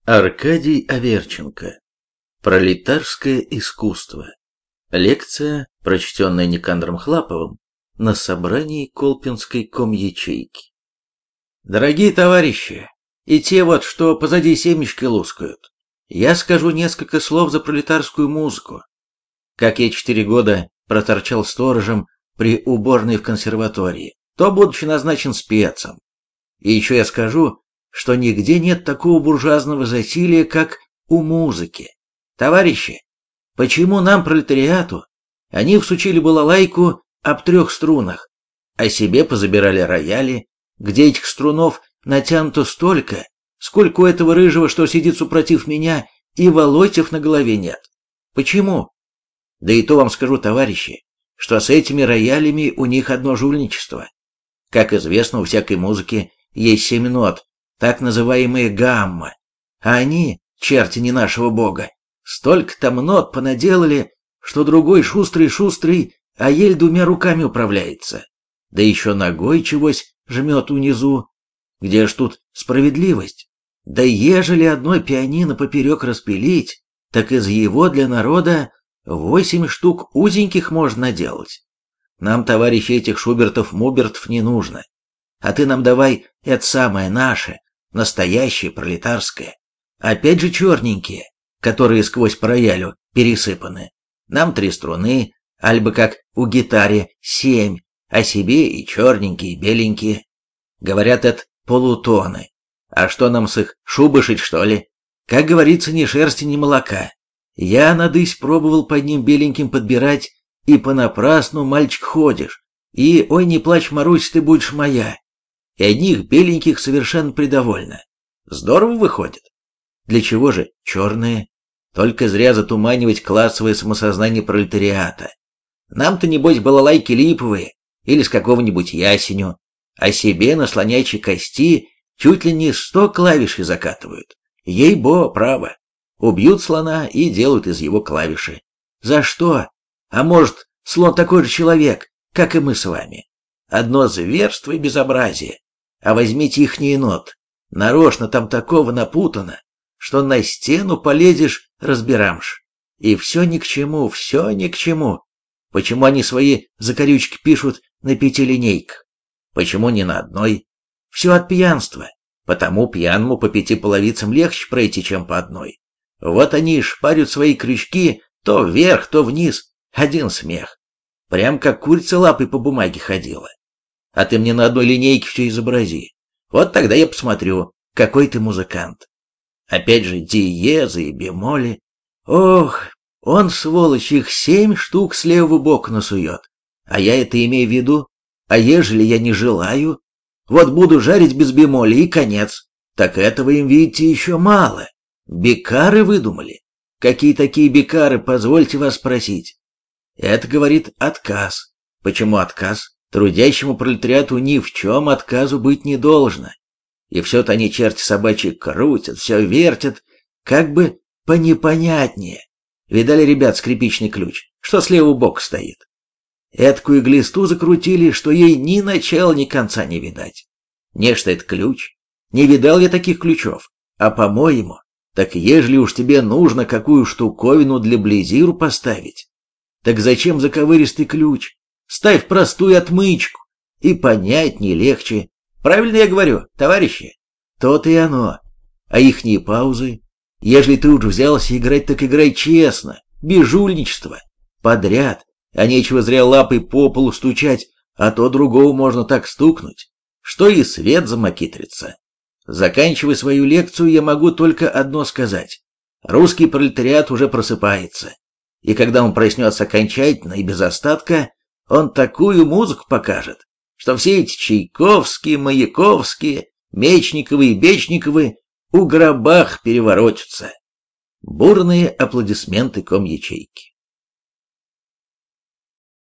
Аркадий Аверченко. Пролетарское искусство. Лекция, прочтенная Никандром Хлаповым на собрании Колпинской комячейки. Дорогие товарищи, и те вот, что позади семечки лускают, я скажу несколько слов за пролетарскую музыку. Как я 4 года проторчал сторожем при уборной в консерватории, то будучи назначен спецом. И еще я скажу, что нигде нет такого буржуазного засилия, как у музыки. Товарищи, почему нам, пролетариату, они всучили балалайку об 3 струнах, а себе позабирали рояли, где этих струнов натянуто столько, сколько у этого рыжего, что сидит супротив меня, и волосьев на голове нет? Почему? Да и то вам скажу, товарищи, что с этими роялями у них одно жульничество. Как известно, у всякой музыки есть 7 нот, так называемые гамма, а они, черти не нашего бога, столько там нот понаделали, что другой шустрый, а еле 2 руками управляется. Да еще ногой чегось жмет внизу. Где ж тут справедливость? Да ежели одно пианино поперек распилить, так из его для народа 8 штук узеньких можно наделать. Нам, товарищи, этих Шубертов-Мубертов не нужно. А ты нам давай это самое наше, настоящее пролетарское. Опять же черненькие, которые сквозь по роялю пересыпаны. Нам 3 струны, альбо как у гитаре 7, а себе и черненькие, и беленькие. Говорят, это полутоны. А что нам с их шубы шить, что ли? Как говорится, ни шерсти, ни молока. Я надысь пробовал под ним беленьким подбирать, и понапрасну, мальчик, ходишь. И, ой, не плачь, Марусь, ты будешь моя. И одних беленьких совершенно придовольно. Здорово выходит. Для чего же черные? Только зря затуманивать классовое самосознание пролетариата. Нам-то, небось, балалайки липовые, или с какого-нибудь ясеню, а себе на слонячьей кости чуть ли не 100 клавишей закатывают. Ей-бо, право. Убьют слона и делают из его клавиши. За что? А может, слон такой же человек, как и мы с вами? Одно зверство и безобразие. А возьмите ихние нот. Нарочно там такого напутано, что на стену полезешь, разбирамшь. И все ни к чему, все ни к чему. Почему они свои закорючки пишут на 5 линейках? Почему не на одной? Все от пьянства. Потому пьяному по 5 половицам легче пройти, чем по одной. Вот они и шпарят свои крючки то вверх, то вниз. Один смех. Прям как курица лапой по бумаге ходила. А ты мне на одной линейке все изобрази. Вот тогда я посмотрю, какой ты музыкант. Опять же диезы и бемоли. Ох, он, сволочь, их 7 штук с левого бока насует. А я это имею в виду. А ежели я не желаю, вот буду жарить без бемоли и конец. Так этого им, видите, еще мало. Бекары выдумали. Какие такие бекары, позвольте вас спросить? Это, говорит, отказ. Почему отказ? Трудящему пролетариату ни в чем отказу быть не должно. И все-то они, черти собачьи, крутят, все вертят, как бы понепонятнее. Видали, ребят, скрипичный ключ, что с левого бока стоит? Эткую глисту закрутили, что ей ни начала, ни конца не видать. Нечто это ключ. Не видал я таких ключов. А по-моему, так ежели уж тебе нужно какую штуковину для близиру поставить, так зачем заковыристый ключ? Ставь простую отмычку, и понять не легче. Правильно я говорю, товарищи? То-то и оно. А ихние паузы? Ежели ты уж взялся играть, так играй честно, без жульничества, подряд, а нечего зря лапой по полу стучать, а то другого можно так стукнуть, что и свет замокитрится. Заканчивая свою лекцию, я могу только одно сказать. Русский пролетариат уже просыпается. И когда он проснется окончательно и без остатка, он такую музыку покажет, что все эти Чайковские, Маяковские, Мечниковы и Бечниковы у гробах переворотятся. Бурные аплодисменты комячейки.